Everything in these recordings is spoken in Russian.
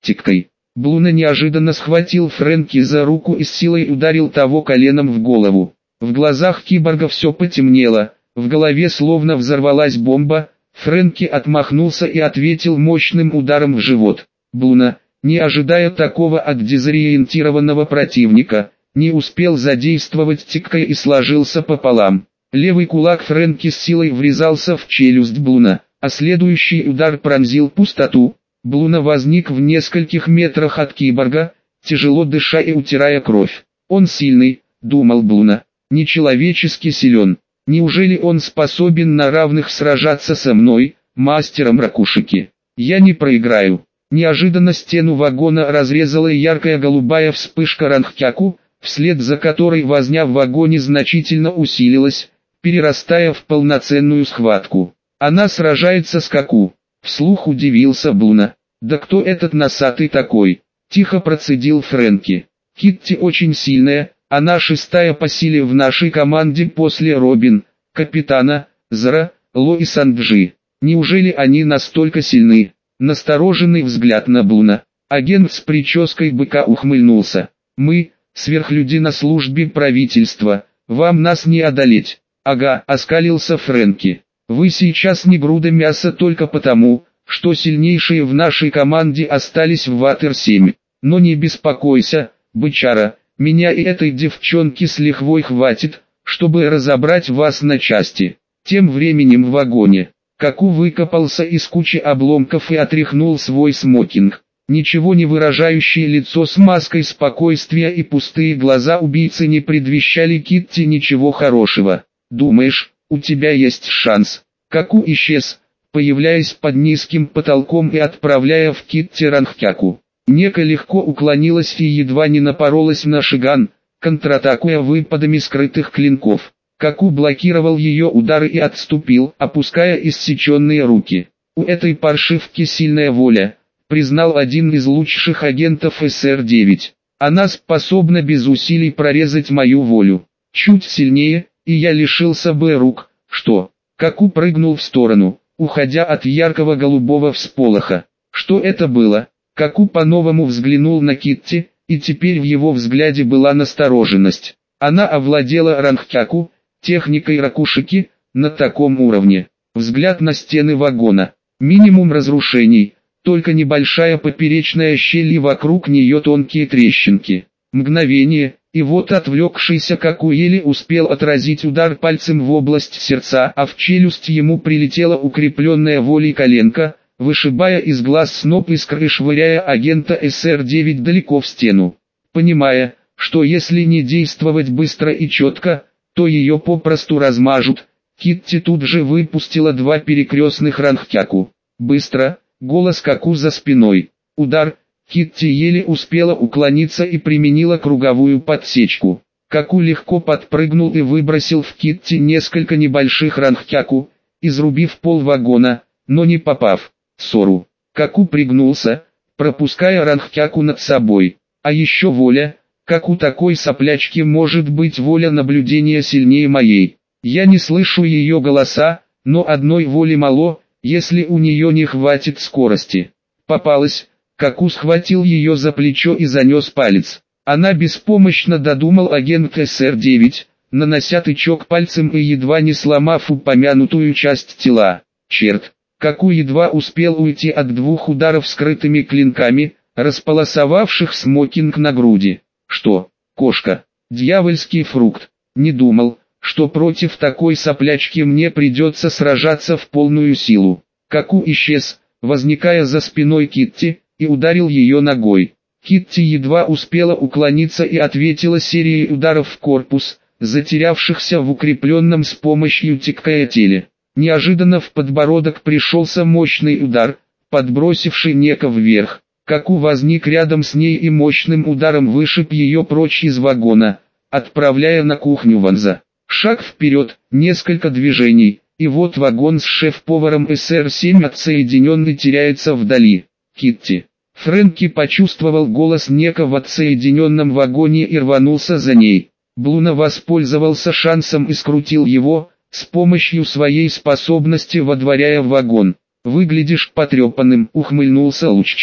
тикай. Блуна неожиданно схватил Фрэнки за руку и с силой ударил того коленом в голову. В глазах киборга все потемнело, в голове словно взорвалась бомба. Фрэнки отмахнулся и ответил мощным ударом в живот. Блуна, не ожидая такого от дезориентированного противника, не успел задействовать тикай и сложился пополам. Левый кулак Фрэнки с силой врезался в челюсть Блуна, а следующий удар пронзил пустоту. Блуна возник в нескольких метрах от киборга, тяжело дыша и утирая кровь. «Он сильный», — думал Блуна, — «нечеловечески силен. Неужели он способен на равных сражаться со мной, мастером ракушики? Я не проиграю». Неожиданно стену вагона разрезала яркая голубая вспышка Ранхтяку, вслед за которой возня в вагоне значительно усилилась, перерастая в полноценную схватку. «Она сражается с Каку», — вслух удивился Блуна. «Да кто этот носатый такой?» — тихо процедил Фрэнки. «Китти очень сильная, она шестая по силе в нашей команде после Робин, капитана, Зра, Ло и Санджи. Неужели они настолько сильны?» Настороженный взгляд на Блуна. Агент с прической быка ухмыльнулся. «Мы, сверхлюди на службе правительства, вам нас не одолеть». «Ага», — оскалился Фрэнки. «Вы сейчас не груда мяса только потому, что сильнейшие в нашей команде остались в Ватер-7. Но не беспокойся, бычара, меня и этой девчонки с лихвой хватит, чтобы разобрать вас на части». Тем временем в вагоне Каку выкопался из кучи обломков и отряхнул свой смокинг. Ничего не выражающее лицо с маской спокойствия и пустые глаза убийцы не предвещали Китти ничего хорошего. «Думаешь, у тебя есть шанс?» Каку исчез, появляясь под низким потолком и отправляя в Китти Ранхтяку. Нека легко уклонилась и едва не напоролась на Шиган, контратакуя выпадами скрытых клинков. Каку блокировал ее удары и отступил, опуская иссеченные руки. «У этой паршивки сильная воля», признал один из лучших агентов СР-9. «Она способна без усилий прорезать мою волю. Чуть сильнее, и я лишился бы рук». «Что?» Каку прыгнул в сторону, уходя от яркого голубого всполоха. «Что это было?» Каку по-новому взглянул на Китти, и теперь в его взгляде была настороженность. Она овладела Ранхтяку, техникой ракушики, на таком уровне. Взгляд на стены вагона. Минимум разрушений, только небольшая поперечная щель и вокруг нее тонкие трещинки. Мгновение, и вот отвлекшийся Каку еле успел отразить удар пальцем в область сердца, а в челюсть ему прилетела укрепленная волей коленка, вышибая из глаз сноп искр и швыряя агента СР-9 далеко в стену. Понимая, что если не действовать быстро и четко, то ее попросту размажут, Китти тут же выпустила два перекрестных Ранхтяку. Быстро, голос Каку за спиной. Удар, Китти еле успела уклониться и применила круговую подсечку. Каку легко подпрыгнул и выбросил в Китти несколько небольших Ранхтяку, изрубив пол вагона, но не попав. Сору. Каку пригнулся, пропуская Ранхтяку над собой. А еще воля. Как у такой соплячки может быть воля наблюдения сильнее моей? Я не слышу ее голоса, но одной воли мало, если у нее не хватит скорости. Попалась, Каку схватил ее за плечо и занес палец. Она беспомощно додумал агент СР-9, нанося тычок пальцем и едва не сломав упомянутую часть тела. Черт, Каку едва успел уйти от двух ударов скрытыми клинками, располосовавших смокинг на груди. «Что, кошка, дьявольский фрукт, не думал, что против такой соплячки мне придется сражаться в полную силу». Каку исчез, возникая за спиной Китти, и ударил ее ногой. Китти едва успела уклониться и ответила серией ударов в корпус, затерявшихся в укрепленном с помощью тикая теле. Неожиданно в подбородок пришелся мощный удар, подбросивший Нека вверх. Каку возник рядом с ней и мощным ударом вышиб ее прочь из вагона, отправляя на кухню Ванза. Шаг вперед, несколько движений, и вот вагон с шеф-поваром СР-7 отсоединенный теряется вдали. Китти. Фрэнки почувствовал голос Нека в отсоединенном вагоне и рванулся за ней. Блуна воспользовался шансом и скрутил его, с помощью своей способности водворяя в вагон. «Выглядишь потрепанным», — ухмыльнулся Луччи.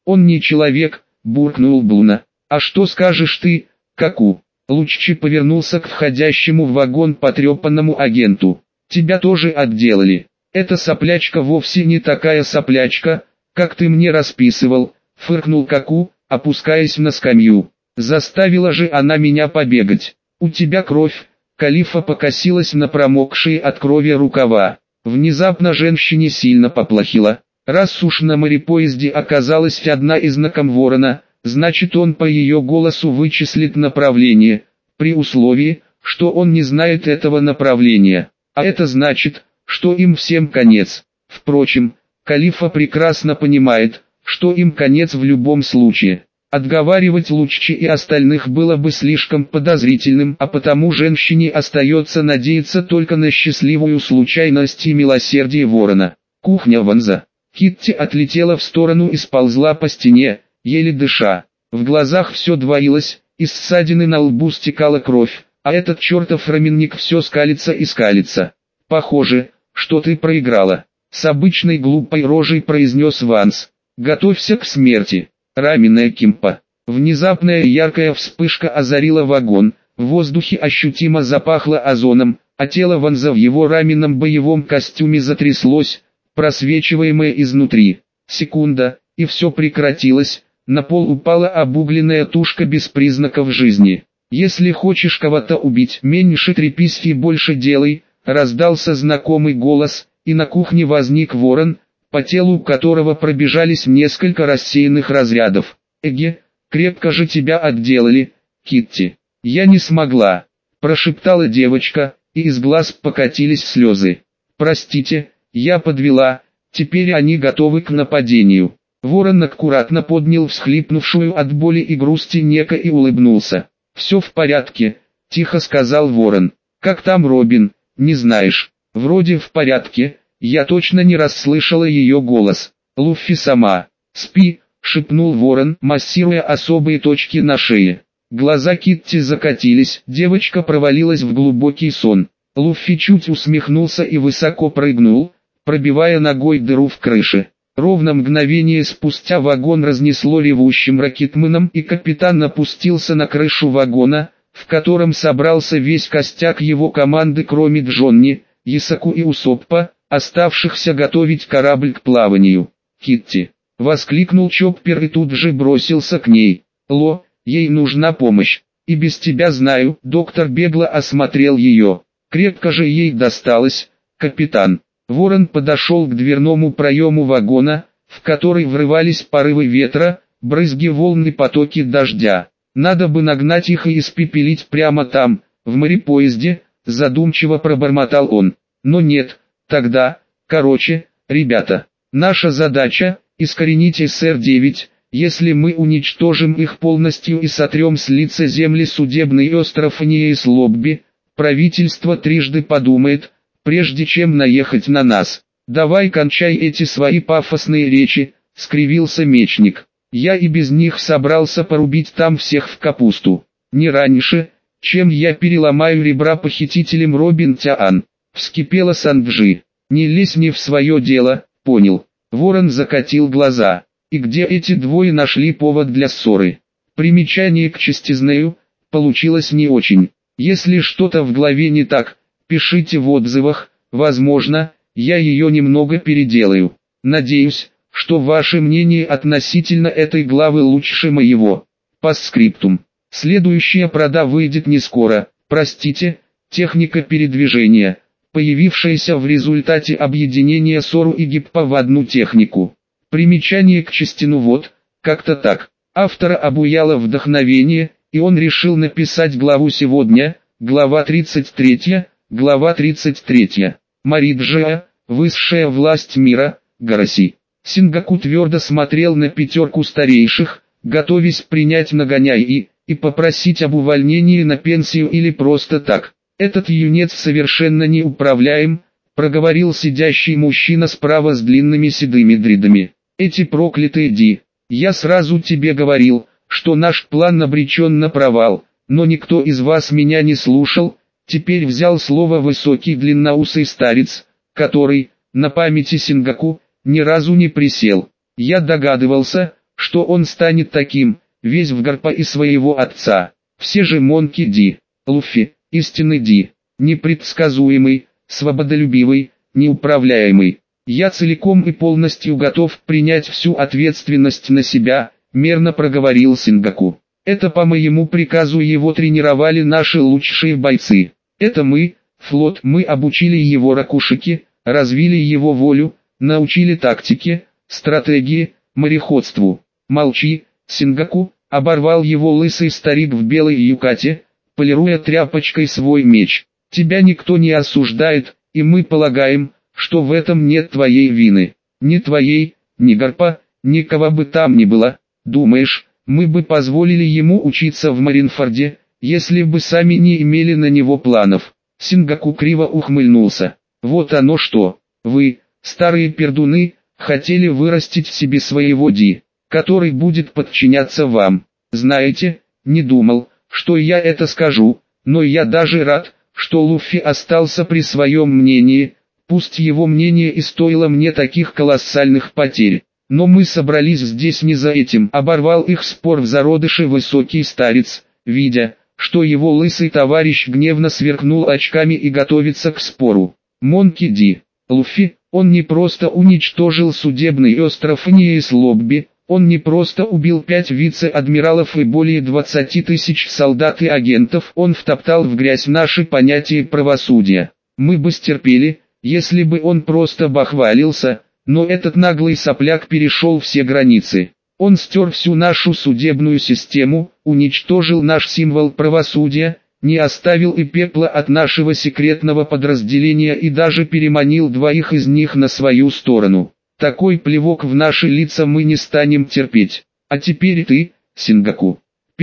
Он не человек, буркнул Блуна. А что скажешь ты, Каку? Луччи повернулся к входящему в вагон потрепанному агенту. Тебя тоже отделали. Эта соплячка вовсе не такая соплячка, как ты мне расписывал, фыркнул Каку, опускаясь на скамью. Заставила же она меня побегать. У тебя кровь. Калифа покосилась на промокшие от крови рукава. Внезапно женщине сильно поплохело. Раз уж на морепоезде оказалась одна из знаком ворона, значит он по ее голосу вычислит направление, при условии, что он не знает этого направления. А это значит, что им всем конец. Впрочем, Калифа прекрасно понимает, что им конец в любом случае. Отговаривать Луччи и остальных было бы слишком подозрительным, а потому женщине остается надеяться только на счастливую случайность и милосердие ворона. Кухня Ванза. Китти отлетела в сторону и сползла по стене, еле дыша. В глазах все двоилось, из ссадины на лбу стекала кровь, а этот чертов раменник все скалится и скалится. «Похоже, что ты проиграла», — с обычной глупой рожей произнес Ванс. «Готовься к смерти, раменная Кимпа». Внезапная яркая вспышка озарила вагон, в воздухе ощутимо запахло озоном, а тело Ванза в его раменном боевом костюме затряслось, просвечиваемое изнутри. Секунда, и все прекратилось, на пол упала обугленная тушка без признаков жизни. «Если хочешь кого-то убить, меньше трепись и больше делай», раздался знакомый голос, и на кухне возник ворон, по телу которого пробежались несколько рассеянных разрядов. «Эге, крепко же тебя отделали, Китти». «Я не смогла», прошептала девочка, и из глаз покатились слезы. «Простите, я подвела, теперь они готовы к нападению». Ворон аккуратно поднял всхлипнувшую от боли и грусти Нека и улыбнулся. «Все в порядке», — тихо сказал Ворон. «Как там Робин, не знаешь?» «Вроде в порядке», я точно не расслышала ее голос. «Луффи сама». «Спи», — шепнул Ворон, массируя особые точки на шее. Глаза Китти закатились, девочка провалилась в глубокий сон. Луффи чуть усмехнулся и высоко прыгнул, пробивая ногой дыру в крыше. Ровно мгновение спустя вагон разнесло ревущим ракетменом, и капитан опустился на крышу вагона, в котором собрался весь костяк его команды, кроме Джонни, Исаку и Усоппа, оставшихся готовить корабль к плаванию. «Китти!» — воскликнул Чоппер и тут же бросился к ней. «Ло, ей нужна помощь. И без тебя знаю». Доктор бегло осмотрел ее. «Крепко же ей досталось, капитан». Ворон подошел к дверному проему вагона, в который врывались порывы ветра, брызги волн и потоки дождя. «Надо бы нагнать их и испепелить прямо там, в морепоезде», задумчиво пробормотал он. «Но нет, тогда, ребята, наша задача – искоренить СР-9, если мы уничтожим их полностью и сотрем с лица земли судебный остров Ниес-Лобби, правительство трижды подумает, прежде чем наехать на нас. Давай кончай эти свои пафосные речи», — скривился мечник. «Я и без них собрался порубить там всех в капусту. Не раньше, чем я переломаю ребра похитителям Робин Тяан», — вскипела Санджи. «Не лезь не в свое дело, понял?» Ворон закатил глаза. «И где эти двое нашли повод для ссоры?» Примечание к частизнаю, получилось не очень. Если что-то в голове не так, пишите в отзывах, возможно, я ее немного переделаю. Надеюсь, что ваше мнение относительно этой главы лучше моего. Постскриптум. Следующая прода выйдет не скоро, простите, техника передвижения, появившаяся в результате объединения Сору и Гиппа в одну технику. Примечание к частину вот, как-то так. Автора обуяло вдохновение, и он решил написать главу сегодня, глава 33. Глава 33. Мариджиа, высшая власть мира, Гараси. Сингаку твердо смотрел на пятерку старейших, готовясь принять нагоняй и попросить об увольнении на пенсию или просто так. «Этот юнец совершенно неуправляем», — проговорил сидящий мужчина справа с длинными седыми дридами. «Эти проклятые Ди. Я сразу тебе говорил, что наш план обречен на провал, но никто из вас меня не слушал». Теперь взял слово высокий длинноусый старец, который, на памяти Сингаку, ни разу не присел. «Я догадывался, что он станет таким, весь в гарпа и своего отца. Все же Монки Ди, Луффи, истинный Ди, непредсказуемый, свободолюбивый, неуправляемый. Я целиком и полностью готов принять всю ответственность на себя, мерно проговорил Сингаку. Это по моему приказу его тренировали наши лучшие бойцы. Это мы, флот, мы обучили его ракушики, развили его волю, научили тактике, стратегии, мореходству. Молчи, Сингаку, оборвал его лысый старик в белой юкате, полируя тряпочкой свой меч. Тебя никто не осуждает, и мы полагаем, что в этом нет твоей вины. Ни твоей, ни гарпа, никого бы там ни было. Думаешь, мы бы позволили ему учиться в Маринфорде, если бы сами не имели на него планов? Сингаку криво ухмыльнулся. Вот оно что. Вы, старые пердуны, хотели вырастить в себе своего Ди, который будет подчиняться вам. Знаете, не думал, что я это скажу, но я даже рад, что Луффи остался при своем мнении, пусть его мнение и стоило мне таких колоссальных потерь. Но мы собрались здесь не за этим, оборвал их спор в зародыше высокий старец, видя, что его лысый товарищ гневно сверкнул очками и готовится к спору. Монки Ди, Луффи, он не просто уничтожил судебный остров Ниес-Лобби, он не просто убил 5 вице-адмиралов и более 20 тысяч солдат и агентов, он втоптал в грязь наши понятия правосудия. Мы бы стерпели, если бы он просто бахвалился, но этот наглый сопляк перешел все границы. Он стер всю нашу судебную систему, уничтожил наш символ правосудия, не оставил и пепла от нашего секретного подразделения и даже переманил 2 из них на свою сторону. Такой плевок в наши лица мы не станем терпеть. А теперь ты, Сингаку.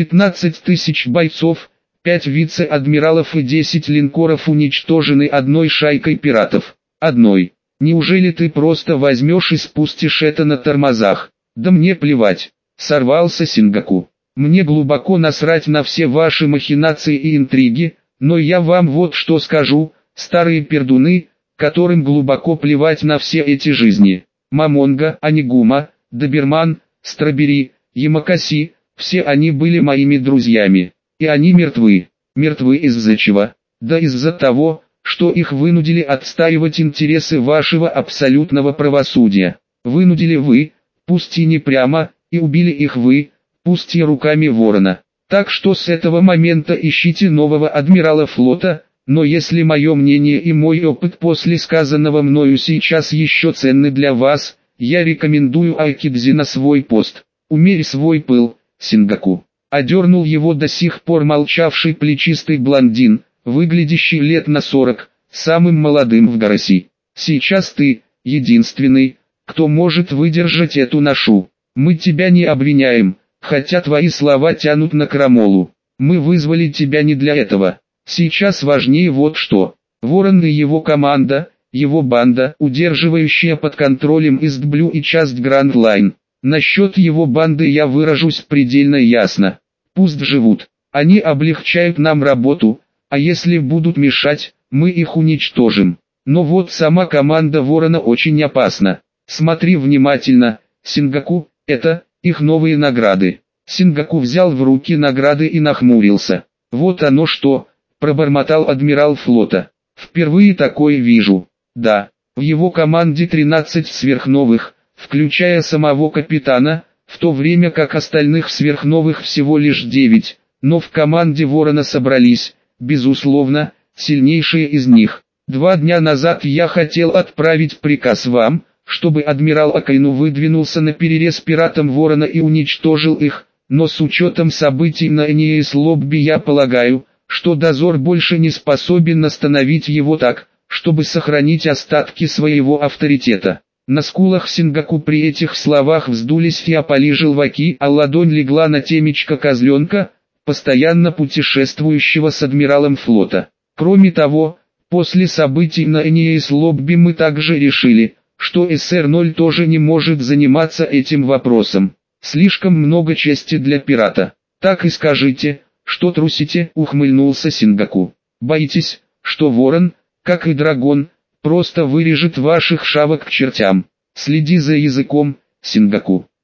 15 тысяч бойцов, 5 вице-адмиралов и 10 линкоров уничтожены одной шайкой пиратов. Одной. Неужели ты просто возьмешь и спустишь это на тормозах? Да мне плевать. Сорвался Сингаку. Мне глубоко насрать на все ваши махинации и интриги, но я вам вот что скажу, старые пердуны, которым глубоко плевать на все эти жизни. Мамонга, Анигума, Доберман, Страбери, Ямакаси, все они были моими друзьями. И они мертвы. Мертвы из-за чего? Да из-за того, что их вынудили отстаивать интересы вашего абсолютного правосудия. Вынудили вы, пусть и не прямо, и убили их вы, пусть и руками ворона. Так что с этого момента ищите нового адмирала флота, но если мое мнение и мой опыт после сказанного мною сейчас еще ценны для вас, я рекомендую Айкидзи на свой пост. Умерь свой пыл, Сингаку. Одернул его до сих пор молчавший плечистый блондин, выглядящий лет на 40, самым молодым в Гараси. Сейчас ты, единственный, кто может выдержать эту ношу. Мы тебя не обвиняем, хотя твои слова тянут на крамолу. Мы вызвали тебя не для этого. Сейчас важнее вот что. Ворон и его команда, его банда, удерживающая под контролем Истблю и часть Гранд Лайн. Насчет его банды я выражусь предельно ясно. Пусть живут. Они облегчают нам работу, а если будут мешать, мы их уничтожим. Но вот сама команда Ворона очень опасна. Смотри внимательно, Сингаку, это их новые награды. Сингаку взял в руки награды и нахмурился. Вот оно что, пробормотал адмирал флота. Впервые такое вижу. Да, в его команде 13 сверхновых, включая самого капитана, в то время как остальных сверхновых всего лишь 9, но в команде Ворона собрались, безусловно, сильнейшие из них. 2 дня назад я хотел отправить приказ вам, чтобы адмирал Акайну выдвинулся на перерез пиратам Ворона и уничтожил их, но с учетом событий на Ниес-Лобби я полагаю, что дозор больше не способен остановить его так, чтобы сохранить остатки своего авторитета. На скулах Сингаку при этих словах вздулись фиаполи желваки, а ладонь легла на темечко козленка, постоянно путешествующего с адмиралом флота. Кроме того, после событий на Ниес-Лобби мы также решили, что СР-0 тоже не может заниматься этим вопросом. Слишком много чести для пирата. Так и скажите, что трусите, ухмыльнулся Сингаку. Боитесь, что Ворон, как и Драгон, просто вырежет ваших шавок к чертям. Следи за языком, Сингаку.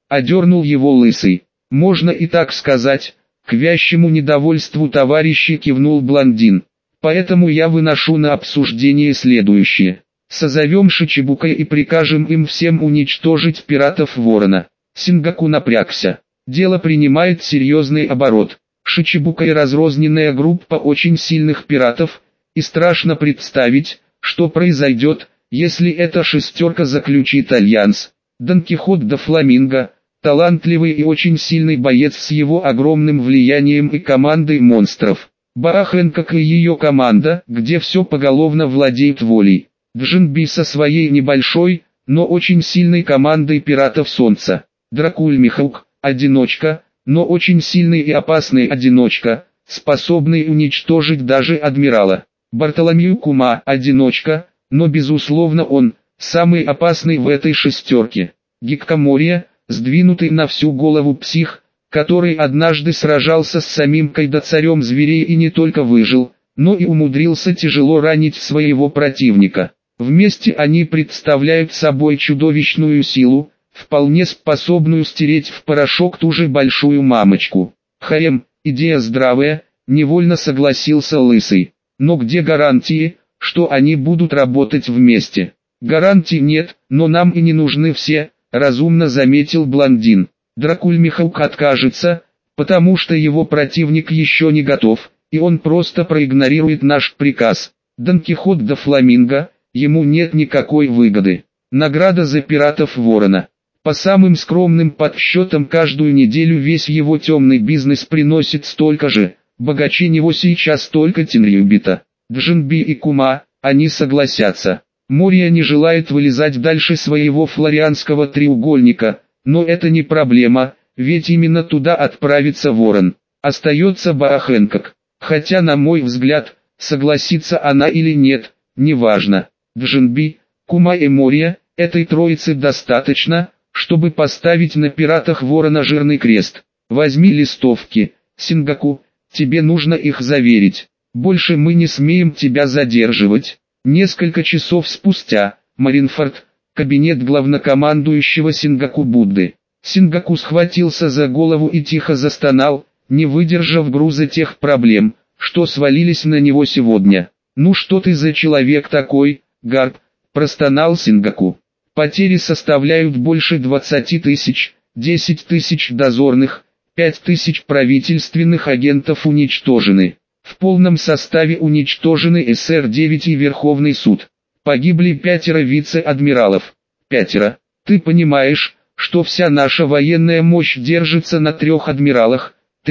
одернул его Лысый. Можно и так сказать, к вящему недовольству товарища кивнул блондин. Поэтому я выношу на обсуждение следующее. Созовем Шичибука и прикажем им всем уничтожить пиратов Ворона. Сингаку напрягся. Дело принимает серьезный оборот. Шичибука и разрозненная группа очень сильных пиратов, и страшно представить, что произойдет, если эта шестерка заключит альянс. Дон Кихот де Фламинго, талантливый и очень сильный боец с его огромным влиянием и командой монстров. Баа Хэнкок и ее команда, где все поголовно владеет волей. Джинби со своей небольшой, но очень сильной командой пиратов Солнца. Дракуль Михаук, одиночка, но очень сильный и опасный одиночка, способный уничтожить даже адмирала. Бартоломью Кума, одиночка, но безусловно он, самый опасный в этой шестерке. Гиккамория, сдвинутый на всю голову псих, который однажды сражался с самим Кайдо-царем зверей и не только выжил, но и умудрился тяжело ранить своего противника. Вместе они представляют собой чудовищную силу, вполне способную стереть в порошок ту же большую мамочку. Хаем, идея здравая, невольно согласился Лысый. Но где гарантии, что они будут работать вместе? Гарантий нет, но нам и не нужны все, разумно заметил блондин. Дракуль Михаук откажется, потому что его противник еще не готов, и он просто проигнорирует наш приказ. Дон Кихот де Фламинго, ему нет никакой выгоды. Награда за пиратов Ворона. По самым скромным подсчетам каждую неделю весь его темный бизнес приносит столько же, богаче него сейчас только Тинрюбита. Джинби и Кума, они согласятся. Мория не желает вылезать дальше своего флорианского треугольника, но это не проблема, ведь именно туда отправится Ворон. Остается Баа Хэнкок. Хотя на мой взгляд, согласится она или нет, неважно. Джинби, Кума и Мория, этой троицы достаточно, чтобы поставить на пиратах Ворона жирный крест. Возьми листовки, Сингаку, тебе нужно их заверить. Больше мы не смеем тебя задерживать. Несколько часов спустя, Маринфорд, кабинет главнокомандующего Сингаку Будды. Сингаку схватился за голову и тихо застонал, не выдержав груза тех проблем, что свалились на него сегодня. «Ну что ты за человек такой, Гарп?» – простонал Сингаку. «Потери составляют больше 20 тысяч, 10 тысяч дозорных, 5 тысяч правительственных агентов уничтожены. В полном составе уничтожены СР-9 и Верховный суд. Погибли 5 вице-адмиралов. 5. Ты понимаешь, что вся наша военная мощь держится на 3 адмиралах,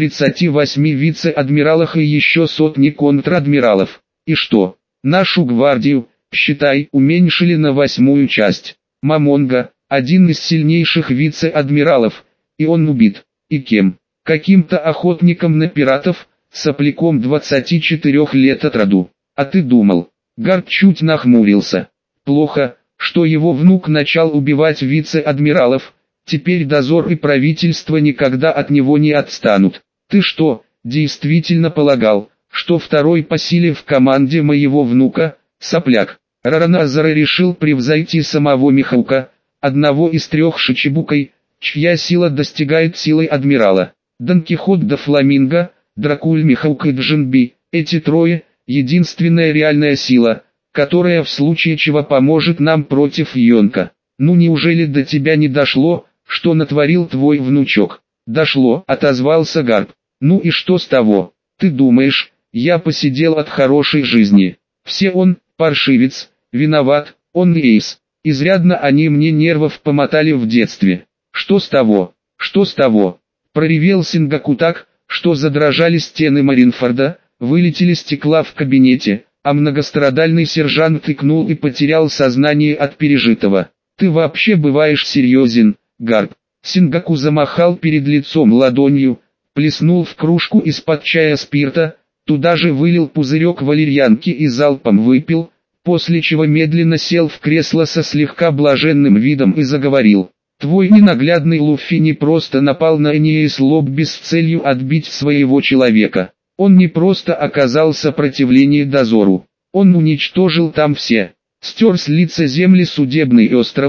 38 вице-адмиралах и еще сотни контр-адмиралов. И что? Нашу гвардию, считай, уменьшили на 8-ю часть. Мамонга, один из сильнейших вице-адмиралов, и он убит. И кем? Каким-то охотником на пиратов, сопляком 24 лет от роду. А ты думал? Гарп чуть нахмурился. Плохо, что его внук начал убивать вице-адмиралов, теперь дозор и правительство никогда от него не отстанут. Ты что, действительно полагал, что второй по силе в команде моего внука, сопляк? Рараназара решил превзойти самого Михаука, одного из 3 Шичибукой, чья сила достигает силы адмирала. Дон Кихот де Фламинго, Дракуль Михаук и Джинби, эти трое – единственная реальная сила, которая в случае чего поможет нам против Йонка. Ну неужели до тебя не дошло, что натворил твой внучок? Дошло, отозвался Гарп. Ну и что с того? Ты думаешь, я посидел от хорошей жизни? Все он, паршивец, виноват, он и эйс. Изрядно они мне нервов помотали в детстве. Что с того? Что с того? Проревел Сингаку так, что задрожали стены Маринфорда, вылетели стекла в кабинете, а многострадальный сержант тыкнул и потерял сознание от пережитого. Ты вообще бываешь серьезен, Гарп? Сингаку замахал перед лицом ладонью, плеснул в кружку из-под чая спирта, туда же вылил пузырек валерьянки и залпом выпил, после чего медленно сел в кресло со слегка блаженным видом и заговорил. Твой ненаглядный Луффи не просто напал на Эниэс Лобби с целью отбить своего человека. Он не просто оказал сопротивление дозору. Он уничтожил там все. Стер с лица земли судебный остров,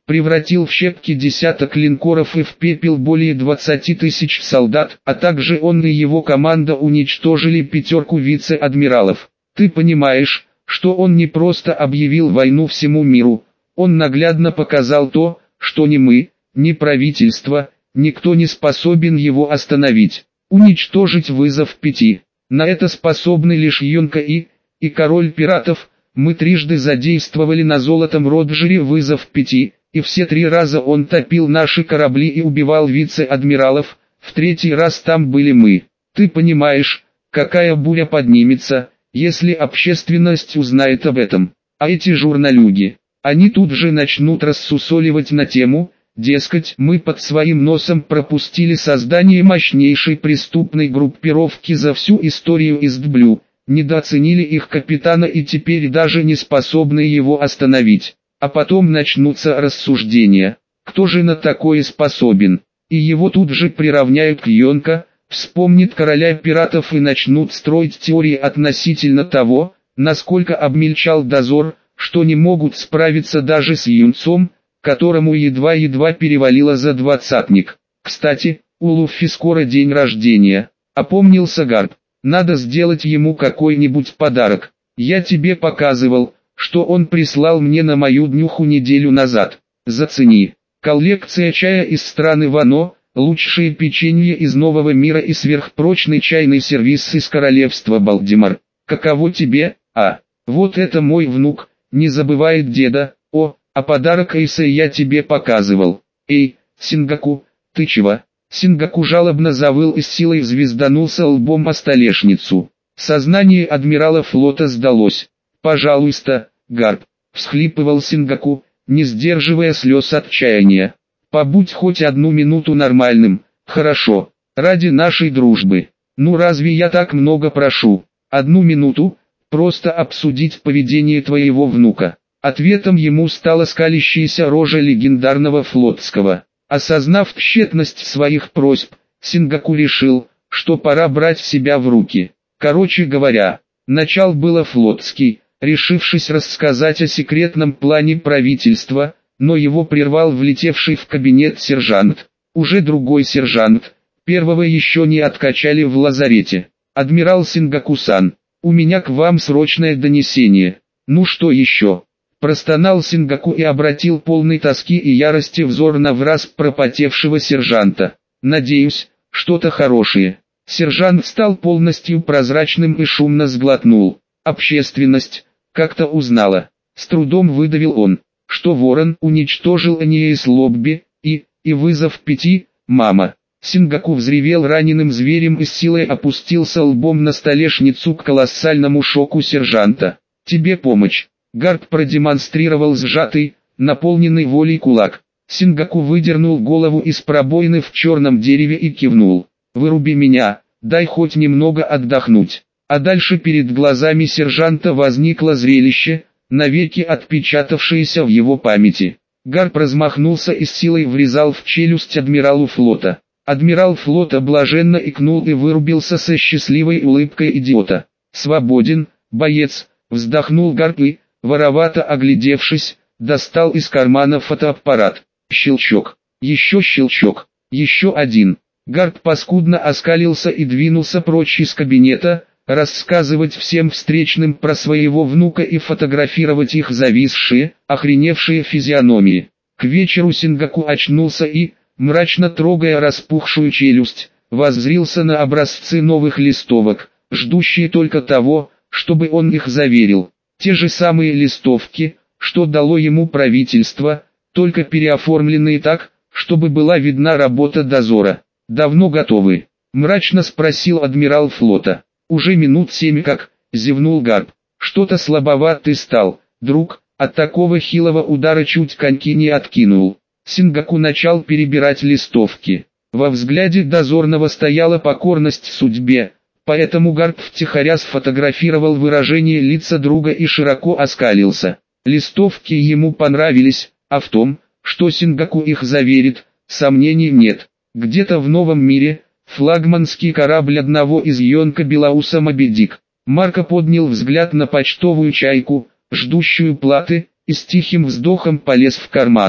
превратил в щепки десяток линкоров и в пепел более 20 тысяч солдат, а также он и его команда уничтожили 5 вице-адмиралов. Ты понимаешь, что он не просто объявил войну всему миру, он наглядно показал то, что ни мы, ни правительство, никто не способен его остановить. Уничтожить вызов 5. На это способны лишь Йонка и король пиратов. Мы трижды задействовали на Золотом Роджере вызов 5, и все 3 раза он топил наши корабли и убивал вице-адмиралов, в 3-й раз там были мы. Ты понимаешь, какая буря поднимется, если общественность узнает об этом. А эти журналюги, они тут же начнут рассусоливать на тему, дескать, мы под своим носом пропустили создание мощнейшей преступной группировки за всю историю Истблю, недооценили их капитана и теперь даже не способны его остановить. А потом начнутся рассуждения, кто же на такое способен, и его тут же приравняют к Йонка, вспомнит короля пиратов и начнут строить теории относительно того, насколько обмельчал дозор, что не могут справиться даже с юнцом, которому едва-едва перевалило за 20-ник. Кстати, у Луффи скоро день рождения, опомнился Гарп. Надо сделать ему какой-нибудь подарок. Я тебе показывал, что он прислал мне на мою днюху неделю назад. Зацени. Коллекция чая из страны Вано, лучшие печенье из нового мира и сверхпрочный чайный сервиз из королевства Балдимар. Каково тебе, а? Вот это мой внук, не забывает деда. О, а подарок Эйса я тебе показывал. Эй, Сингаку, ты чего? Сингаку жалобно завыл и с силой звезданулся лбом о столешницу. Сознание адмирала флота сдалось. «Пожалуйста, Гарп», — всхлипывал Сингаку, не сдерживая слез отчаяния. «Побудь хоть одну минуту нормальным, хорошо, ради нашей дружбы. Ну разве я так много прошу? Одну минуту, просто обсудить поведение твоего внука». Ответом ему стала скалящаяся рожа легендарного флотского. Осознав тщетность своих просьб, Сингаку решил, что пора брать себя в руки. Короче говоря, начал было флотский, решившись рассказать о секретном плане правительства, но его прервал влетевший в кабинет сержант. Уже другой сержант, первого еще не откачали в лазарете. «Адмирал Сингаку-сан, у меня к вам срочное донесение». «Ну что еще?» Простонал Сингаку и обратил полный тоски и ярости взор на враз пропотевшего сержанта. «Надеюсь, что-то хорошее». Сержант стал полностью прозрачным и шумно сглотнул. «Общественность как-то узнала». С трудом выдавил он, что Ворон уничтожил Аниэс Лобби, и вызов 5, мама. Сингаку взревел раненым зверем и с силой опустился лбом на столешницу к колоссальному шоку сержанта. «Тебе помощь». Гарп продемонстрировал сжатый, наполненный волей кулак. Сингаку выдернул голову из пробоины в черном дереве и кивнул. «Выруби меня, дай хоть немного отдохнуть». А дальше перед глазами сержанта возникло зрелище, навеки отпечатавшееся в его памяти. Гарп размахнулся и с силой врезал в челюсть адмиралу флота. Адмирал флота блаженно икнул и вырубился со счастливой улыбкой идиота. «Свободен, боец», вздохнул Гарп и, воровато оглядевшись, достал из кармана фотоаппарат. Щелчок, еще щелчок, еще один. Гарп паскудно оскалился и двинулся прочь из кабинета, рассказывать всем встречным про своего внука и фотографировать их зависшие, охреневшие физиономии. К вечеру Сингаку очнулся и, мрачно трогая распухшую челюсть, воззрился на образцы новых листовок, ждущие только того, чтобы он их заверил. Те же самые листовки, что дало ему правительство, только переоформленные так, чтобы была видна работа дозора. «Давно готовы?» – мрачно спросил адмирал флота. «Уже минут 7 как», – зевнул Гарп. «Что-то слабоват ты стал, друг, от такого хилого удара чуть коньки не откинул». Сингаку начал перебирать листовки. Во взгляде дозорного стояла покорность судьбе. Поэтому Гарп втихаря сфотографировал выражение лица друга и широко оскалился. Листовки ему понравились, а в том, что Сингаку их заверит, сомнений нет. Где-то в новом мире, флагманский корабль одного из Йонка Белауса Моби Дик. Марко поднял взгляд на почтовую чайку, ждущую платы, и с тихим вздохом полез в карман.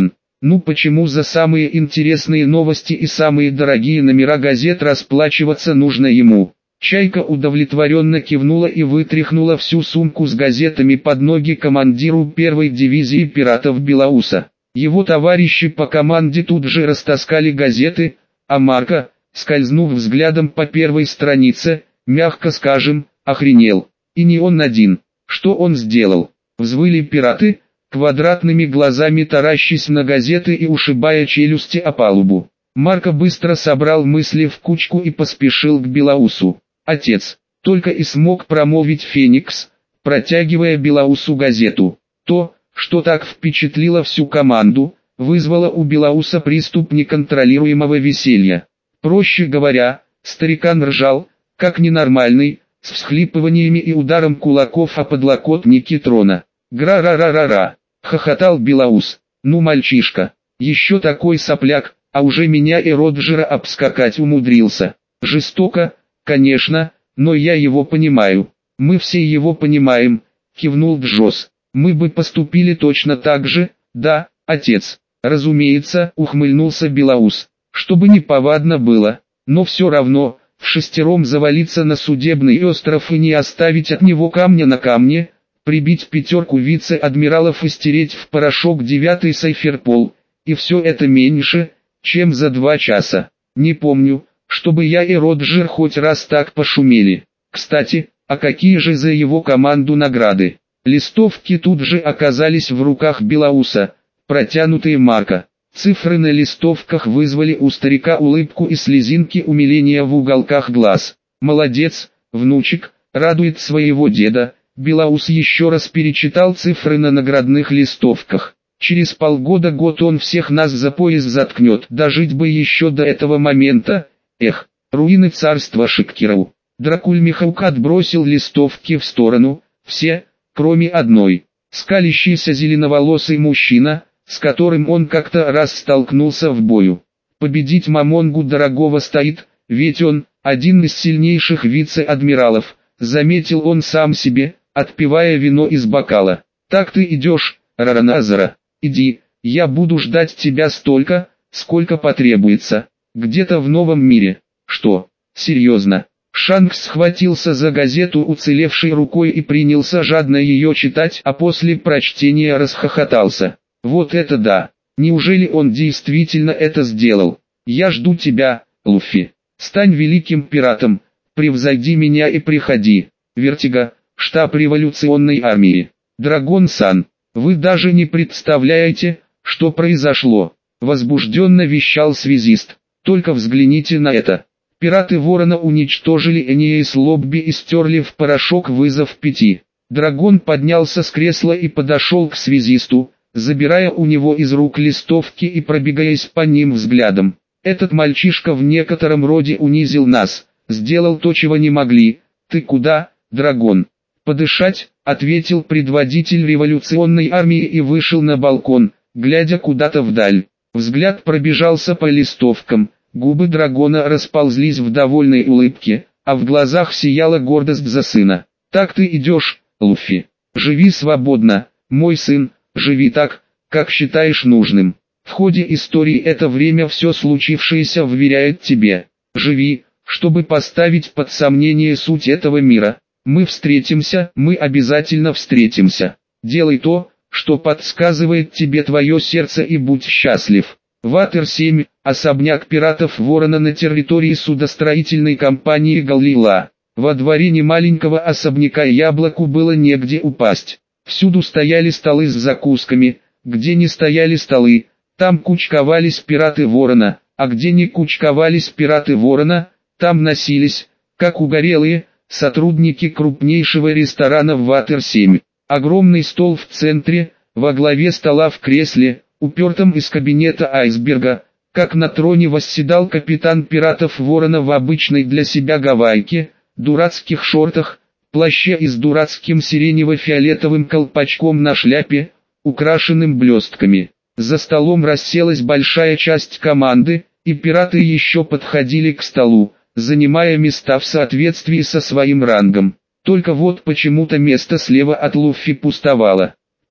Ну почему за самые интересные новости и самые дорогие номера газет расплачиваться нужно ему? Чайка удовлетворенно кивнула и вытряхнула всю сумку с газетами под ноги командиру первой дивизии пиратов Белоуса. Его товарищи по команде тут же растаскали газеты, а Марко, скользнув взглядом по первой странице, мягко скажем, охренел. И не он один. Что он сделал? Взвыли пираты, квадратными глазами таращась на газеты и ушибая челюсти о палубу. Марко быстро собрал мысли в кучку и поспешил к Белоусу. «Отец», только и смог промолвить Феникс, протягивая Белоусу газету. То, что так впечатлило всю команду, вызвало у Белоуса приступ неконтролируемого веселья. Проще говоря, старикан ржал, как ненормальный, с всхлипываниями и ударом кулаков о подлокотники трона. «Гра-ра-ра-ра-ра!» — хохотал Белоус. «Ну мальчишка, еще такой сопляк, а уже меня и Роджера обскакать умудрился. Жестоко, конечно, но я его понимаю. Мы все его понимаем», — кивнул Джосс. «Мы бы поступили точно так же, да, отец?» «Разумеется», — ухмыльнулся Белоус. «Чтобы не повадно было, но все равно, вшестером завалиться на судебный остров и не оставить от него камня на камне, прибить 5 вице-адмиралов и стереть в порошок 9-й Сайферпол, и все это меньше, чем за 2 часа. Не помню, чтобы я и Роджер хоть раз так пошумели. Кстати, а какие же за его команду награды?» Листовки тут же оказались в руках Белоуса, протянутые Марко. Цифры на листовках вызвали у старика улыбку и слезинки умиления в уголках глаз. «Молодец, внучек, радует своего деда». Белоус еще раз перечитал цифры на наградных листовках. «Через полгода-год он всех нас за пояс заткнет. Дожить бы еще до этого момента. Эх, руины царства Шиккеру». Дракуль Михаук отбросил листовки в сторону. Все, кроме одной. Скалящийся зеленоволосый мужчина, с которым он как-то раз столкнулся в бою. Победить Мамонгу дорогого стоит, ведь он, один из сильнейших вице-адмиралов, заметил он сам себе, отпивая вино из бокала. «Так ты идешь, Рараназара, иди, я буду ждать тебя столько, сколько потребуется, где-то в новом мире». «Что, серьезно?» Шанкс схватился за газету уцелевшей рукой и принялся жадно ее читать, а после прочтения расхохотался. «Вот это да! Неужели он действительно это сделал? Я жду тебя, Луффи. Стань великим пиратом, превзойди меня и приходи. Вертиго, штаб революционной армии. Драгон-сан, вы даже не представляете, что произошло!» Возбужденно вещал связист. «Только взгляните на это!» Пираты Ворона уничтожили Эниэйс Лобби и стерли в порошок вызов 5. Драгон поднялся с кресла и подошел к связисту, забирая у него из рук листовки и пробегаясь по ним взглядом. «Этот мальчишка в некотором роде унизил нас, сделал то, чего не могли. Ты куда, Драгон?» «Подышать», — ответил предводитель революционной армии и вышел на балкон, глядя куда-то вдаль. Взгляд пробежался по листовкам. Губы Драгона расползлись в довольной улыбке, а в глазах сияла гордость за сына. «Так ты идешь, Луффи. Живи свободно, мой сын, живи так, как считаешь нужным. В ходе истории это время все случившееся вверяет тебе. Живи, чтобы поставить под сомнение суть этого мира. Мы встретимся, мы обязательно встретимся. Делай то, что подсказывает тебе твое сердце, и будь счастлив». Ватер 7, особняк пиратов Ворона на территории судостроительной компании Галлила. Во дворе немаленького особняка Яблоку было негде упасть. Всюду стояли столы с закусками, где не стояли столы, там кучковались пираты Ворона, а где не кучковались пираты Ворона, там носились, как угорелые, сотрудники крупнейшего ресторана в Ватер 7. Огромный стол в центре, во главе стола в кресле, упертом из кабинета айсберга, как на троне восседал капитан пиратов Ворона в обычной для себя гавайке, дурацких шортах, плаще и с дурацким сиренево-фиолетовым колпачком на шляпе, украшенным блестками. За столом расселась большая часть команды, и пираты еще подходили к столу, занимая места в соответствии со своим рангом. Только вот почему-то место слева от Луффи пустовало.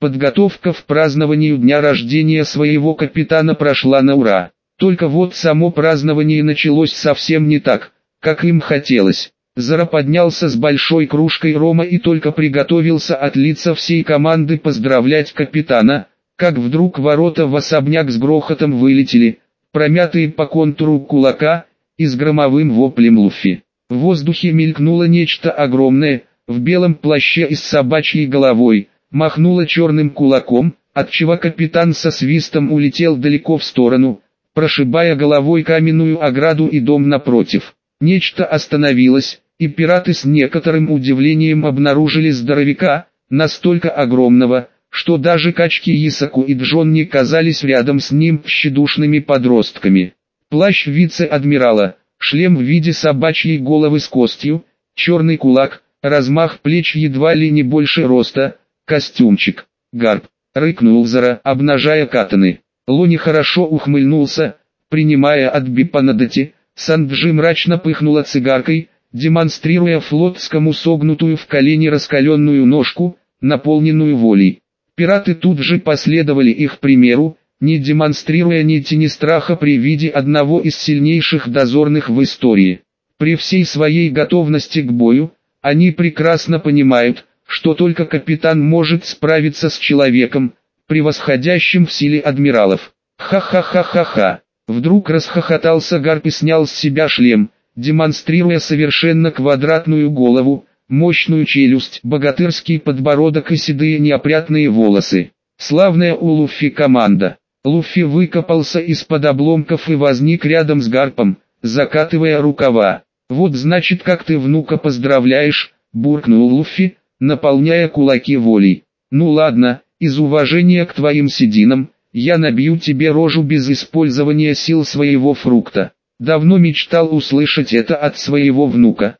Подготовка в празднованию дня рождения своего капитана прошла на ура. Только вот само празднование началось совсем не так, как им хотелось. Зара поднялся с большой кружкой рома и только приготовился от лица всей команды поздравлять капитана, как вдруг ворота в особняк с грохотом вылетели, промятые по контуру кулака, и с громовым воплем Луффи. В воздухе мелькнуло нечто огромное, в белом плаще и с собачьей головой, махнуло черным кулаком, отчего капитан со свистом улетел далеко в сторону, прошибая головой каменную ограду и дом напротив. Нечто остановилось, и пираты с некоторым удивлением обнаружили здоровяка, настолько огромного, что даже качки Исаку и Джонни казались рядом с ним тщедушными подростками. Плащ вице-адмирала, шлем в виде собачьей головы с костью, черный кулак, размах плеч едва ли не больше роста, костюмчик. «Гарп!» — рыкнул Зара, обнажая катаны. Лони хорошо ухмыльнулся, принимая от Бипанадати. Санджи мрачно пыхнула цигаркой, демонстрируя флотскому согнутую в колени раскаленную ножку, наполненную волей. Пираты тут же последовали их примеру, не демонстрируя ни тени страха при виде одного из сильнейших дозорных в истории. При всей своей готовности к бою, они прекрасно понимают, что только капитан может справиться с человеком, превосходящим в силе адмиралов. Ха-ха-ха-ха-ха. Вдруг расхохотался Гарп и снял с себя шлем, демонстрируя совершенно квадратную голову, мощную челюсть, богатырский подбородок и седые неопрятные волосы. Славная у Луффи команда. Луффи выкопался из-под обломков и возник рядом с Гарпом, закатывая рукава. «Вот значит как ты внука поздравляешь», — буркнул Луффи, наполняя кулаки волей. «Ну ладно, из уважения к твоим сединам, я набью тебе рожу без использования сил своего фрукта». Давно мечтал услышать это от своего внука.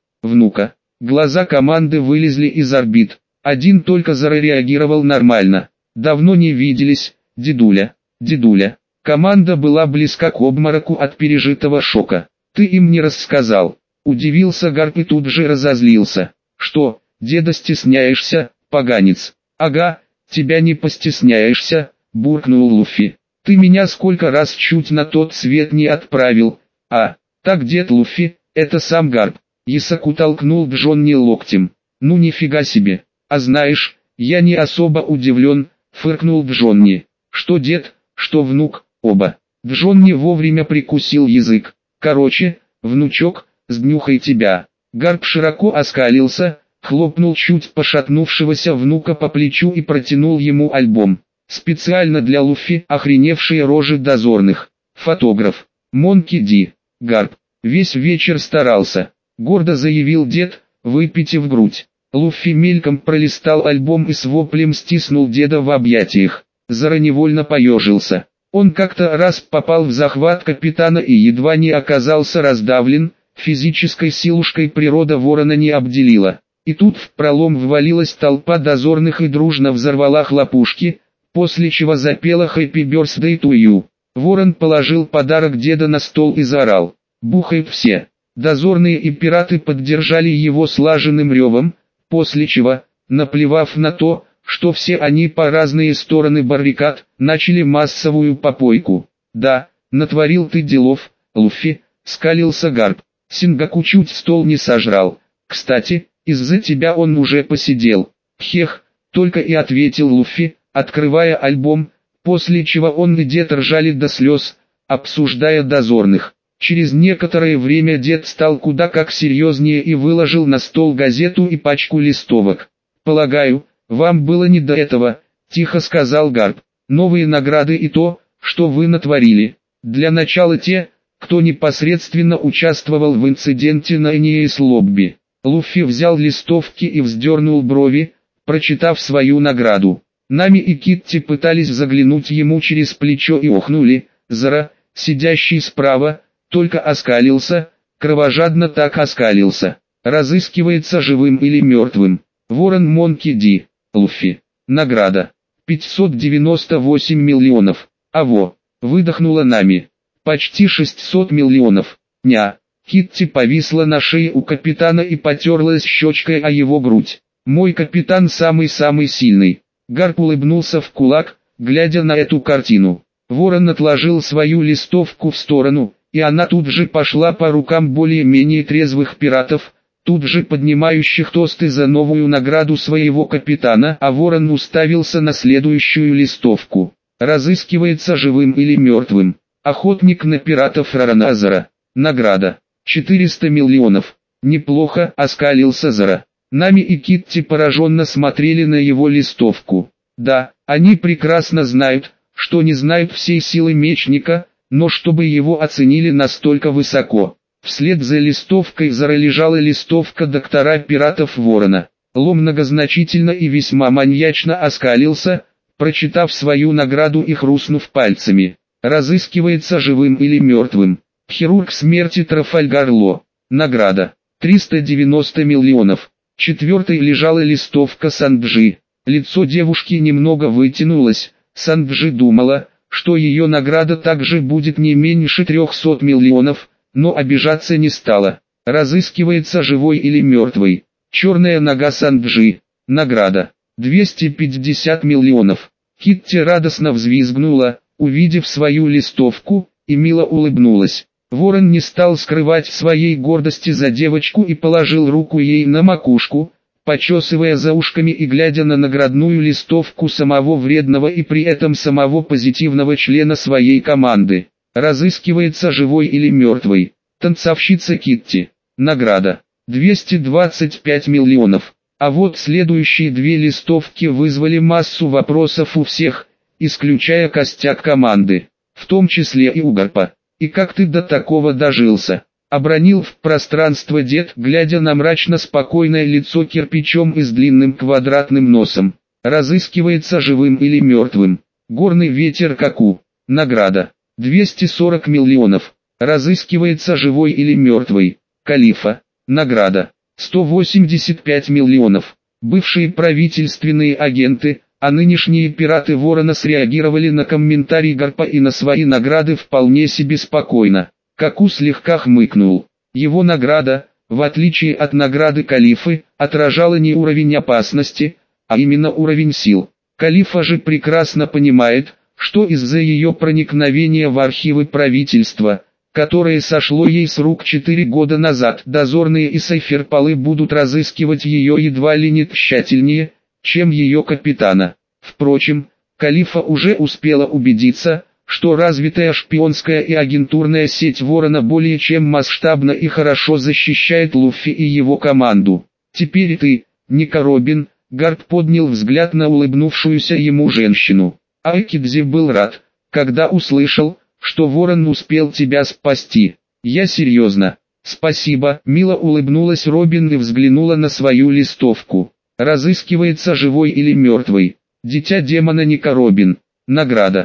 Глаза команды вылезли из орбит. Один только зареагировал нормально. «Давно не виделись, дедуля». Команда была близка к обмороку от пережитого шока. «Ты им не рассказал». Удивился Гарп и тут же разозлился. «Что, деда стесняешься, поганец?» «Ага, тебя не постесняешься», — буркнул Луффи. «Ты меня сколько раз чуть на тот свет не отправил». «А, так дед Луффи, это сам Гарп». Исаку толкнул Джонни локтем. «Ну нифига себе. А знаешь, я не особо удивлен», — фыркнул Джонни. «Что дед, что внук, оба». Джонни вовремя прикусил язык. «Короче, внучок, сднюхай тебя». Гарп широко оскалился, хлопнул чуть пошатнувшегося внука по плечу и протянул ему альбом. Специально для Луффи охреневшие рожи дозорных. Фотограф. Монки Ди. Гарп. Весь вечер старался. Гордо заявил дед, выпитив грудь. Луффи мельком пролистал альбом и с воплем стиснул деда в объятиях. Зара невольно поежился. Он как-то раз попал в захват капитана и едва не оказался раздавлен, физической силушкой природа ворона не обделила. И тут в пролом ввалилась толпа дозорных и дружно взорвала хлопушки, после чего запела «Happy Birthday to you». Ворон положил подарок деда на стол и заорал: «Бухают все». Дозорные и пираты поддержали его слаженным ревом, после чего, наплевав на то, что все они по разные стороны баррикад, начали массовую попойку. «Да, натворил ты делов, Луффи», — скалился Гарп. «Сингаку чуть стол не сожрал. Кстати, из-за тебя он уже посидел». «Хех», — только и ответил Луффи, открывая альбом, после чего он и дед ржали до слез, обсуждая дозорных. Через некоторое время дед стал куда как серьезнее и выложил на стол газету и пачку листовок. «Полагаю, вам было не до этого», — тихо сказал Гарп. «Новые награды и то, что вы натворили. Для начала те, кто непосредственно участвовал в инциденте на Эниэс-Лобби». Луффи взял листовки и вздернул брови, прочитав свою награду. Нами и Китти пытались заглянуть ему через плечо и охнули. Зара, сидящий справа, только оскалился, кровожадно так оскалился. «Разыскивается живым или мертвым». Ворон Монки Ди. Луффи. Награда. 598 миллионов. Аво. Выдохнула Нами. Почти 600 миллионов. Ня. Китти повисла на шее у капитана и потерлась щечкой о его грудь. «Мой капитан самый-самый сильный». Гарп улыбнулся в кулак, глядя на эту картину. Ворон отложил свою листовку в сторону, и она тут же пошла по рукам более-менее трезвых пиратов, тут же поднимающих тосты за новую награду своего капитана, а Ворон уставился на следующую листовку. Разыскивается живым или мертвым. Охотник на пиратов Рараназара. Награда. 400 миллионов. Неплохо, оскалился Зара. Нами и Китти пораженно смотрели на его листовку. Да, они прекрасно знают, что не знают всей силы мечника, но чтобы его оценили настолько высоко. Вслед за листовкой Зара лежала листовка доктора пиратов Ворона. Ло многозначительно и весьма маньячно оскалился, прочитав свою награду и хрустнув пальцами. Разыскивается живым или мертвым. Хирург смерти Трафальгар Ло. Награда. 390 миллионов. Четвертой лежала листовка Санджи. Лицо девушки немного вытянулось. Санджи думала, что ее награда также будет не меньше 300 миллионов, но обижаться не стала. Разыскивается живой или мертвый. Черная нога Санджи. Награда. 250 миллионов. Китти радостно взвизгнула, увидев свою листовку, и мило улыбнулась. Ворон не стал скрывать своей гордости за девочку и положил руку ей на макушку, почесывая за ушками и глядя на наградную листовку самого вредного и при этом самого позитивного члена своей команды. Разыскивается живой или мертвый. Танцовщица Китти. Награда. 225 миллионов. А вот следующие две листовки вызвали массу вопросов у всех, исключая костяк команды, в том числе и у Гарпа. «И как ты до такого дожился?» — обронил в пространство дед, глядя на мрачно-спокойное лицо кирпичом и с длинным квадратным носом. Разыскивается живым или мертвым. Горный ветер Каку. Награда. 240 миллионов. Разыскивается живой или мертвый. Калифа. Награда. 185 миллионов. Бывшие правительственные агенты, а нынешние пираты Ворона среагировали на комментарий Гарпа и на свои награды вполне себе спокойно. Каку слегка хмыкнул. Его награда, в отличие от награды Калифы, отражала не уровень опасности, а именно уровень сил. Калифа же прекрасно понимает, что из-за ее проникновения в архивы правительства, которое сошло ей с рук 4 года назад, дозорные и сайферполы будут разыскивать ее едва ли не тщательнее, чем ее капитана. Впрочем, Калифа уже успела убедиться, что развитая шпионская и агентурная сеть Ворона более чем масштабна и хорошо защищает Луффи и его команду. «Теперь ты, Ника Робин», — Гарп поднял взгляд на улыбнувшуюся ему женщину. Айкидзи был рад, когда услышал, что Ворон успел тебя спасти. «Я серьезно». «Спасибо», — мило улыбнулась Робин и взглянула на свою листовку. Разыскивается живой или мертвый. Дитя демона Ника Робин. Награда.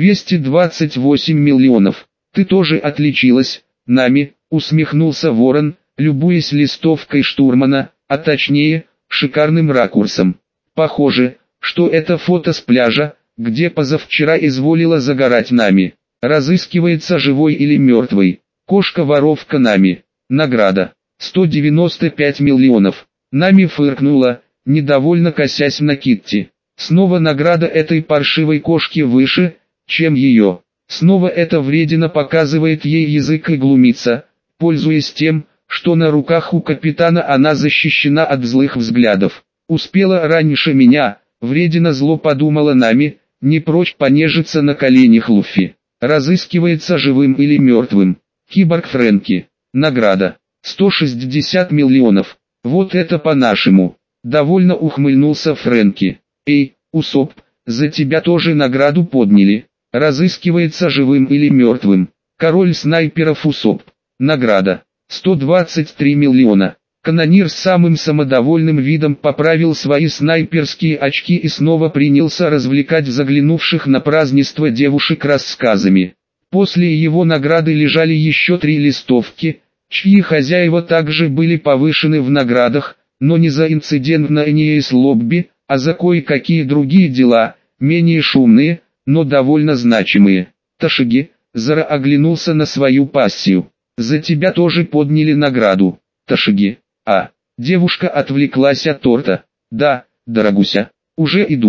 228 миллионов. Ты тоже отличилась, Нами, усмехнулся Ворон, любуясь листовкой штурмана, а точнее, шикарным ракурсом. Похоже, что это фото с пляжа, где позавчера изволила загорать Нами. Разыскивается живой или мертвый. Кошка-воровка Нами. Награда. 195 миллионов. Нами фыркнула, недовольно косясь на Китти. Снова награда этой паршивой кошки выше, чем ее. Снова эта вредина показывает ей язык и глумится, пользуясь тем, что на руках у капитана она защищена от злых взглядов. Успела раньше меня, вредина зло подумала Нами, не прочь понежиться на коленях Луффи. Разыскивается живым или мертвым. Киборг Фрэнки. Награда. 160 миллионов. Вот это по-нашему. Довольно ухмыльнулся Фрэнки. Эй, Усоп, за тебя тоже награду подняли. Разыскивается живым или мертвым. Король снайперов Усоп. Награда. 123 миллиона. Канонир с самым самодовольным видом поправил свои снайперские очки и снова принялся развлекать заглянувших на празднество девушек рассказами. После его награды лежали еще 3 листовки, чьи хозяева также были повышены в наградах, но не за инцидент на Энеис-Лобби, а за кое-какие другие дела, менее шумные, но довольно значимые. Ташиги, Зара оглянулся на свою пассию. За тебя тоже подняли награду. Ташиги. Девушка отвлеклась от торта. Да, дорогуся, уже иду.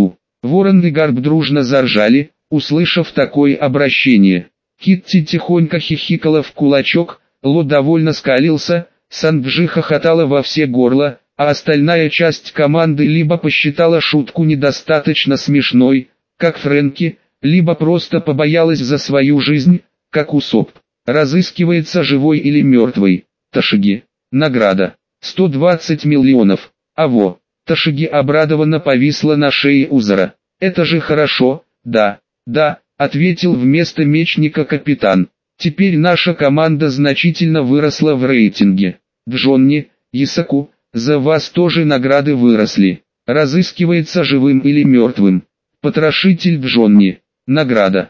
Ворон и Гарп дружно заржали, услышав такое обращение. Китти тихонько хихикала в кулачок, Ло довольно скалился, Санджи хохотала во все горло, а остальная часть команды либо посчитала шутку недостаточно смешной, как Фрэнки, либо просто побоялась за свою жизнь, как Усоп. Разыскивается живой или мертвый. Ташиги. Награда. 120 миллионов. Аво. Ташиги обрадованно повисла на шее Узора. «Это же хорошо, да, да», — ответил вместо мечника капитан. «Теперь наша команда значительно выросла в рейтинге. Джонни, Исаку, за вас тоже награды выросли. Разыскивается живым или мертвым. Потрошитель Джонни. Награда.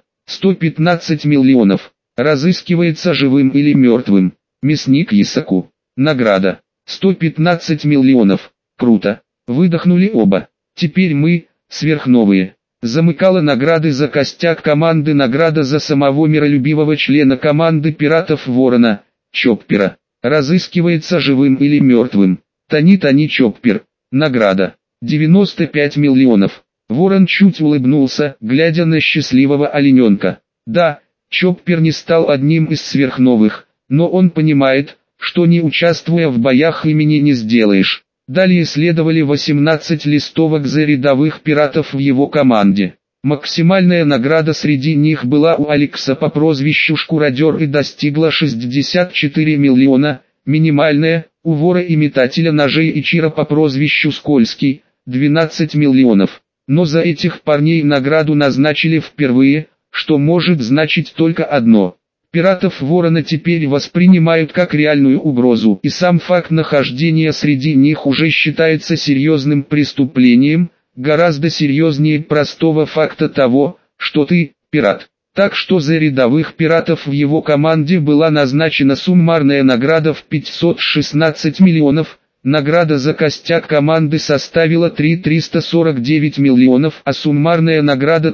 115 миллионов. Разыскивается живым или мертвым. Мясник Исаку. Награда. 115 миллионов. Круто. Выдохнули оба. Теперь мы, сверхновые. Замыкала награды за костяк команды, награда за самого миролюбивого члена команды пиратов Ворона, Чоппера. Разыскивается живым или мертвым. Тони Чоппер. Награда. 95 миллионов. Ворон чуть улыбнулся, глядя на счастливого олененка. Да, Чоппер не стал одним из сверхновых, но он понимает, что не участвуя в боях имени не сделаешь. Далее следовали 18 листовок за рядовых пиратов в его команде. Максимальная награда среди них была у Алекса по прозвищу Шкуродер и достигла 64 миллиона, минимальная – у вора и метателя ножей Ичиро по прозвищу Скользкий – 12 миллионов. Но за этих парней награду назначили впервые, что может значить только одно. Пиратов Ворона теперь воспринимают как реальную угрозу, и сам факт нахождения среди них уже считается серьезным преступлением, гораздо серьезнее простого факта того, что ты – пират. Так что за рядовых пиратов в его команде была назначена суммарная награда в 516 миллионов, награда за костяк команды составила 349 миллионов, а суммарная награда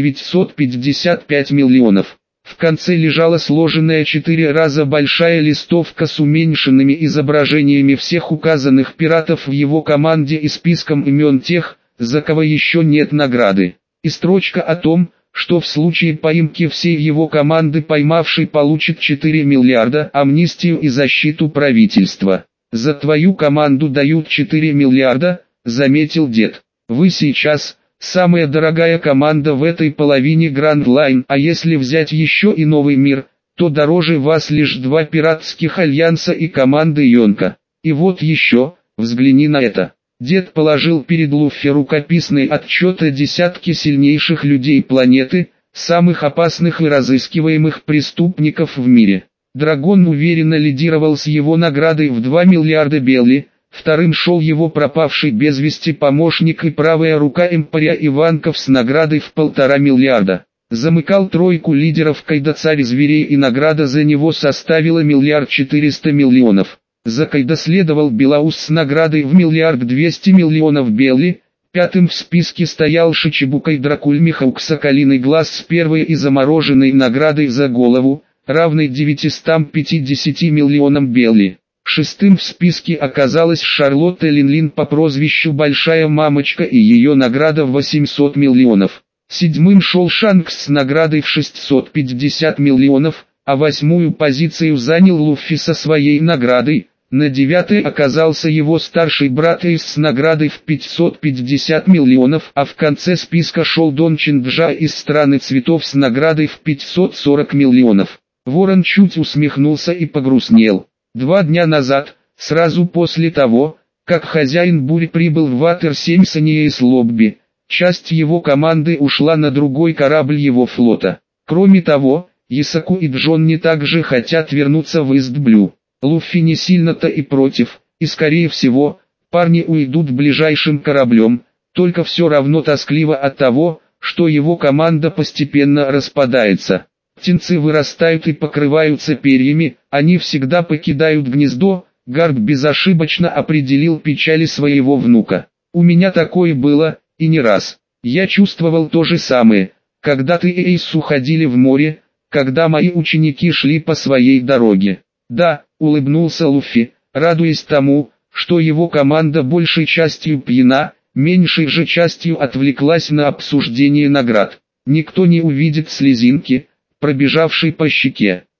3955 миллионов. В конце лежала сложенная 4 раза большая листовка с уменьшенными изображениями всех указанных пиратов в его команде и списком имен тех, за кого еще нет награды. И строчка о том, что в случае поимки всей его команды поймавший получит 4 миллиарда амнистию и защиту правительства. «За твою команду дают 4 миллиарда», — заметил дед. «Вы сейчас самая дорогая команда в этой половине Гранд Лайн, а если взять еще и Новый мир, то дороже вас лишь 2 пиратских альянса и команды Йонка. И вот еще, взгляни на это». Дед положил перед Луффи рукописный отчет о десятке сильнейших людей планеты, самых опасных и разыскиваемых преступников в мире. Драгон уверенно лидировал с его наградой в 2 миллиарда белли, вторым шел его пропавший без вести помощник и правая рука Эмпаря Иванков с наградой в 1,5 миллиарда. Замыкал тройку лидеров Кайда царь зверей и награда за него составила 1 400 000 000. За Кайда следовал Белаус с наградой в 1 200 000 000 белли, пятым в списке стоял Шичибукай Дракуль Михаук Соколиный глаз с первой и замороженной наградой за голову, равной 950 миллионам белли. Шестым в списке оказалась Шарлотта Линлин по прозвищу Большая Мамочка и ее награда в 800 миллионов. Седьмым шел Шанкс с наградой в 650 миллионов, а 8-ю позицию занял Луффи со своей наградой. На 9-й оказался его старший брат Эйс с наградой в 550 миллионов, а в конце списка шел Дон Чинджа из Страны Цветов с наградой в 540 миллионов. Ворон чуть усмехнулся и погрустнел. 2 дня назад, сразу после того, как хозяин бури прибыл в Ватер-7 с Лобби, часть его команды ушла на другой корабль его флота. Кроме того, Исаку и Джонни также хотят вернуться в Ист-Блю. Луффи не сильно-то и против, и скорее всего, парни уйдут ближайшим кораблем, только все равно тоскливо от того, что его команда постепенно распадается. Птенцы вырастают и покрываются перьями, они всегда покидают гнездо. Гарп безошибочно определил печали своего внука. У меня такое было, и не раз. Я чувствовал то же самое, когда ты и Эйс уходили в море, когда мои ученики шли по своей дороге. Да, улыбнулся Луффи, радуясь тому, что его команда большей частью пьяна, меньшей же частью отвлеклась на обсуждение наград. Никто не увидит слезинки, пробежавшей по щеке.